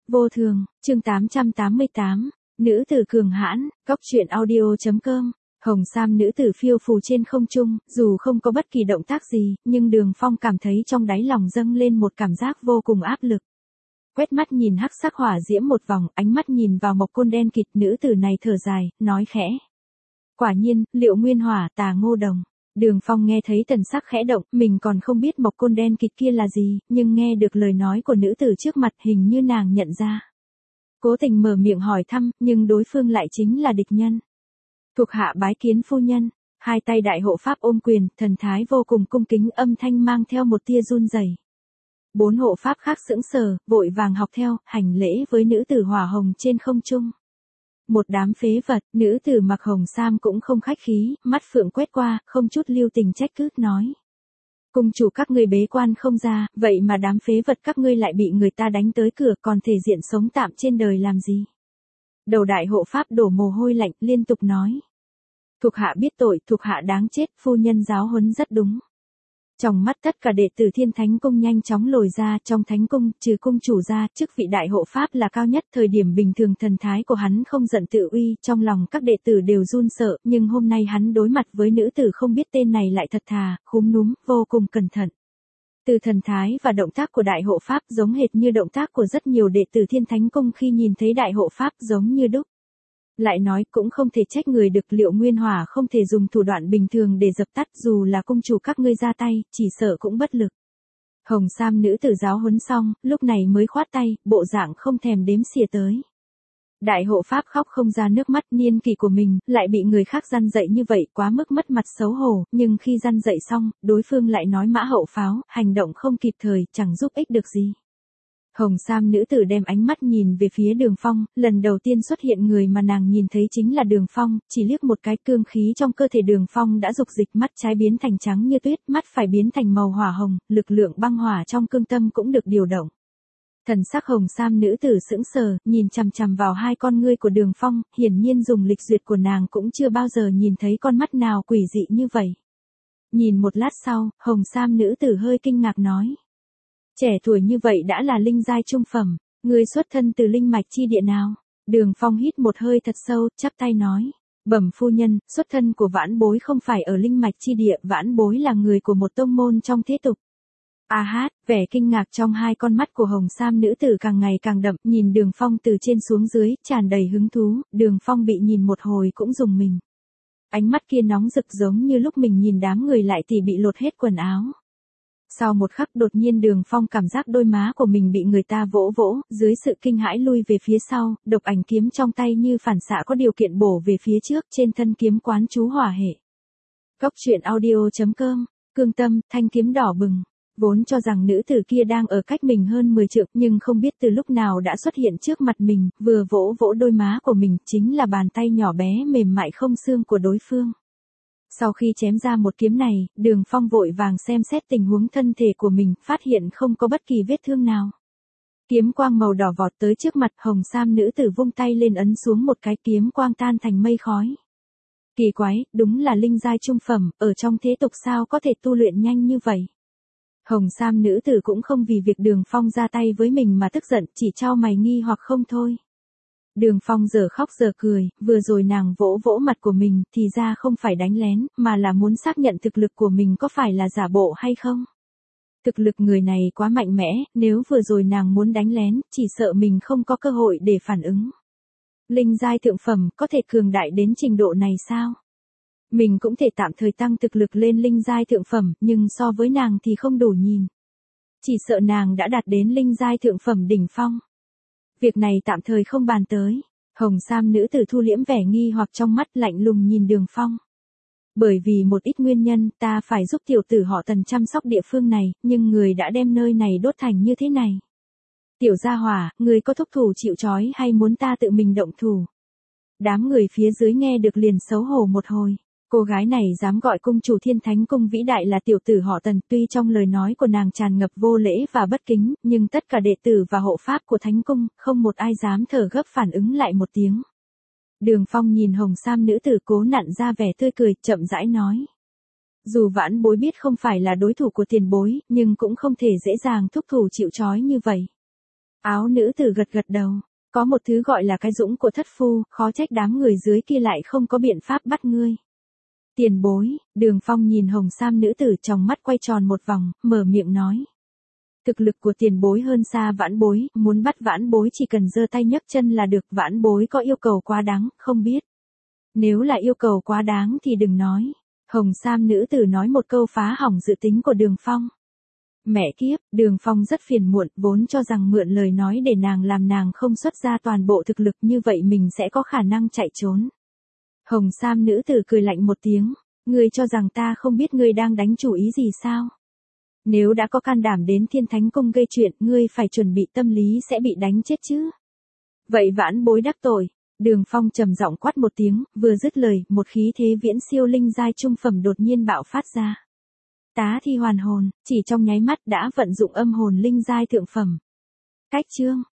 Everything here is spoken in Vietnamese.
Vô thường, chương 888, nữ tử cường hãn, góc truyện audio.com. Hồng Sam nữ tử phiêu phù trên không trung, dù không có bất kỳ động tác gì, nhưng Đường Phong cảm thấy trong đáy lòng dâng lên một cảm giác vô cùng áp lực. Quét mắt nhìn hắc sắc hỏa diễm một vòng, ánh mắt nhìn vào Mộc Côn đen kịt, nữ tử này thở dài, nói khẽ. Quả nhiên, Liệu Nguyên Hỏa, Tà Ngô Đồng. Đường Phong nghe thấy thần sắc khẽ động, mình còn không biết Mộc Côn đen kịt kia là gì, nhưng nghe được lời nói của nữ tử trước mặt hình như nàng nhận ra. Cố tình mở miệng hỏi thăm, nhưng đối phương lại chính là địch nhân. Thuộc hạ bái kiến phu nhân, hai tay đại hộ pháp ôm quyền, thần thái vô cùng cung kính, âm thanh mang theo một tia run rẩy. Bốn hộ pháp khác sững sờ, vội vàng học theo, hành lễ với nữ tử hỏa hồng trên không trung. Một đám phế vật, nữ tử mặc hồng sam cũng không khách khí, mắt phượng quét qua, không chút lưu tình trách cứ, nói. Cung chủ các ngươi bế quan không ra, vậy mà đám phế vật các ngươi lại bị người ta đánh tới cửa, còn thể diện sống tạm trên đời làm gì? Đầu đại hộ pháp đổ mồ hôi lạnh, liên tục nói. Thuộc hạ biết tội, thuộc hạ đáng chết, phu nhân giáo huấn rất đúng. Trong mắt tất cả đệ tử Thiên Thánh Cung nhanh chóng lồi ra, trong Thánh Cung, trừ cung chủ ra, chức vị đại hộ pháp là cao nhất, thời điểm bình thường thần thái của hắn không giận tự uy, trong lòng các đệ tử đều run sợ, nhưng hôm nay hắn đối mặt với nữ tử không biết tên này lại thật thà, khúm núm, vô cùng cẩn thận. Từ thần thái và động tác của đại hộ pháp giống hệt như động tác của rất nhiều đệ tử Thiên Thánh Cung khi nhìn thấy đại hộ pháp, giống như đúc. Lại nói cũng không thể trách người được, Liệu Nguyên Hỏa không thể dùng thủ đoạn bình thường để dập tắt, dù là cung chủ các ngươi ra tay, chỉ sợ cũng bất lực. Hồng Sam nữ tử giáo huấn xong, lúc này mới khoát tay, bộ dạng không thèm đếm xỉa tới. Đại hộ pháp khóc không ra nước mắt, niên kỷ của mình, lại bị người khác răn dạy như vậy, quá mức mất mặt xấu hổ, nhưng khi răn dạy xong, đối phương lại nói mã hậu pháo, hành động không kịp thời, chẳng giúp ích được gì. Hồng Sam nữ tử đem ánh mắt nhìn về phía Đường Phong, lần đầu tiên xuất hiện người mà nàng nhìn thấy chính là Đường Phong, chỉ liếc một cái, cương khí trong cơ thể Đường Phong đã dục dịch, mắt trái biến thành trắng như tuyết, mắt phải biến thành màu hỏa hồng, lực lượng băng hỏa trong cương tâm cũng được điều động. Thần sắc Hồng Sam nữ tử sững sờ, nhìn chằm chằm vào hai con ngươi của Đường Phong, hiển nhiên dùng lịch duyệt của nàng cũng chưa bao giờ nhìn thấy con mắt nào quỷ dị như vậy. Nhìn một lát sau, Hồng Sam nữ tử hơi kinh ngạc nói. Trẻ tuổi như vậy đã là linh giai trung phẩm, người xuất thân từ linh mạch chi địa nào? Đường Phong hít một hơi thật sâu, chắp tay nói. Bẩm phu nhân, xuất thân của vãn bối không phải ở linh mạch chi địa, vãn bối là người của một tông môn trong thế tục. A hát, vẻ kinh ngạc trong hai con mắt của Hồng Sam nữ tử càng ngày càng đậm, nhìn Đường Phong từ trên xuống dưới, tràn đầy hứng thú, Đường Phong bị nhìn một hồi cũng rùng mình. Ánh mắt kia nóng rực giống như lúc mình nhìn đám người lại thì bị lột hết quần áo. Sau một khắc đột nhiên Đường Phong cảm giác đôi má của mình bị người ta vỗ vỗ, dưới sự kinh hãi lui về phía sau, độc ảnh kiếm trong tay như phản xạ có điều kiện bổ về phía trước, trên thân kiếm quán chú hỏa hệ. Góc truyện audio.com, cương tâm, thanh kiếm đỏ bừng. Vốn cho rằng nữ tử kia đang ở cách mình hơn 10 trượng, nhưng không biết từ lúc nào đã xuất hiện trước mặt mình, vừa vỗ vỗ đôi má của mình, chính là bàn tay nhỏ bé mềm mại không xương của đối phương. Sau khi chém ra một kiếm này, Đường Phong vội vàng xem xét tình huống thân thể của mình, phát hiện không có bất kỳ vết thương nào. Kiếm quang màu đỏ vọt tới trước mặt, Hồng Sam nữ tử vung tay lên ấn xuống một cái, kiếm quang tan thành mây khói. Kỳ quái, đúng là linh giai trung phẩm, ở trong thế tục sao có thể tu luyện nhanh như vậy. Hồng Sam nữ tử cũng không vì việc Đường Phong ra tay với mình mà tức giận, chỉ chau mày nghi hoặc không thôi. Đường Phong giờ khóc giờ cười, vừa rồi nàng vỗ vỗ mặt của mình, thì ra không phải đánh lén, mà là muốn xác nhận thực lực của mình có phải là giả bộ hay không. Thực lực người này quá mạnh mẽ, nếu vừa rồi nàng muốn đánh lén, chỉ sợ mình không có cơ hội để phản ứng. Linh giai thượng phẩm, có thể cường đại đến trình độ này sao? Mình cũng thể tạm thời tăng thực lực lên linh giai thượng phẩm, nhưng so với nàng thì không đủ nhìn. Chỉ sợ nàng đã đạt đến linh giai thượng phẩm đỉnh phong. Việc này tạm thời không bàn tới. Hồng Sam nữ tử thu liễm vẻ nghi hoặc trong mắt, lạnh lùng nhìn Đường Phong. Bởi vì một ít nguyên nhân, ta phải giúp tiểu tử họ Tần chăm sóc địa phương này, nhưng người đã đem nơi này đốt thành như thế này. Tiểu gia hỏa, người có thúc thủ chịu trói hay muốn ta tự mình động thủ? Đám người phía dưới nghe được liền xấu hổ một hồi. Cô gái này dám gọi cung chủ Thiên Thánh Cung vĩ đại là tiểu tử họ Tần, tuy trong lời nói của nàng tràn ngập vô lễ và bất kính, nhưng tất cả đệ tử và hộ pháp của Thánh Cung, không một ai dám thở gấp phản ứng lại một tiếng. Đường Phong nhìn Hồng Sam nữ tử cố nặn ra vẻ tươi cười, chậm rãi nói. Dù vãn bối biết không phải là đối thủ của tiền bối, nhưng cũng không thể dễ dàng thúc thủ chịu trói như vậy. Áo nữ tử gật gật đầu. Có một thứ gọi là cái dũng của thất phu, khó trách đám người dưới kia lại không có biện pháp bắt ngươi. Tiền bối, Đường Phong nhìn hồng sam nữ tử trong mắt quay tròn một vòng, mở miệng nói. Thực lực của tiền bối hơn xa vãn bối, muốn bắt vãn bối chỉ cần giơ tay nhấc chân là được, vãn bối có yêu cầu quá đáng, không biết. Nếu là yêu cầu quá đáng thì đừng nói. Hồng sam nữ tử nói một câu phá hỏng dự tính của Đường Phong. Mẹ kiếp, Đường Phong rất phiền muộn, vốn cho rằng mượn lời nói để nàng làm nàng không xuất ra toàn bộ thực lực như vậy mình sẽ có khả năng chạy trốn. Hồng sam nữ tử cười lạnh một tiếng, ngươi cho rằng ta không biết ngươi đang đánh chủ ý gì sao? Nếu đã có can đảm đến Thiên Thánh Cung gây chuyện, ngươi phải chuẩn bị tâm lý sẽ bị đánh chết chứ. Vậy vãn bối đắc tội. Đường Phong trầm giọng quát một tiếng, vừa dứt lời, một khí thế viễn siêu linh giai trung phẩm đột nhiên bạo phát ra. Tá thi hoàn hồn, chỉ trong nháy mắt đã vận dụng âm hồn linh giai thượng phẩm. Cách chương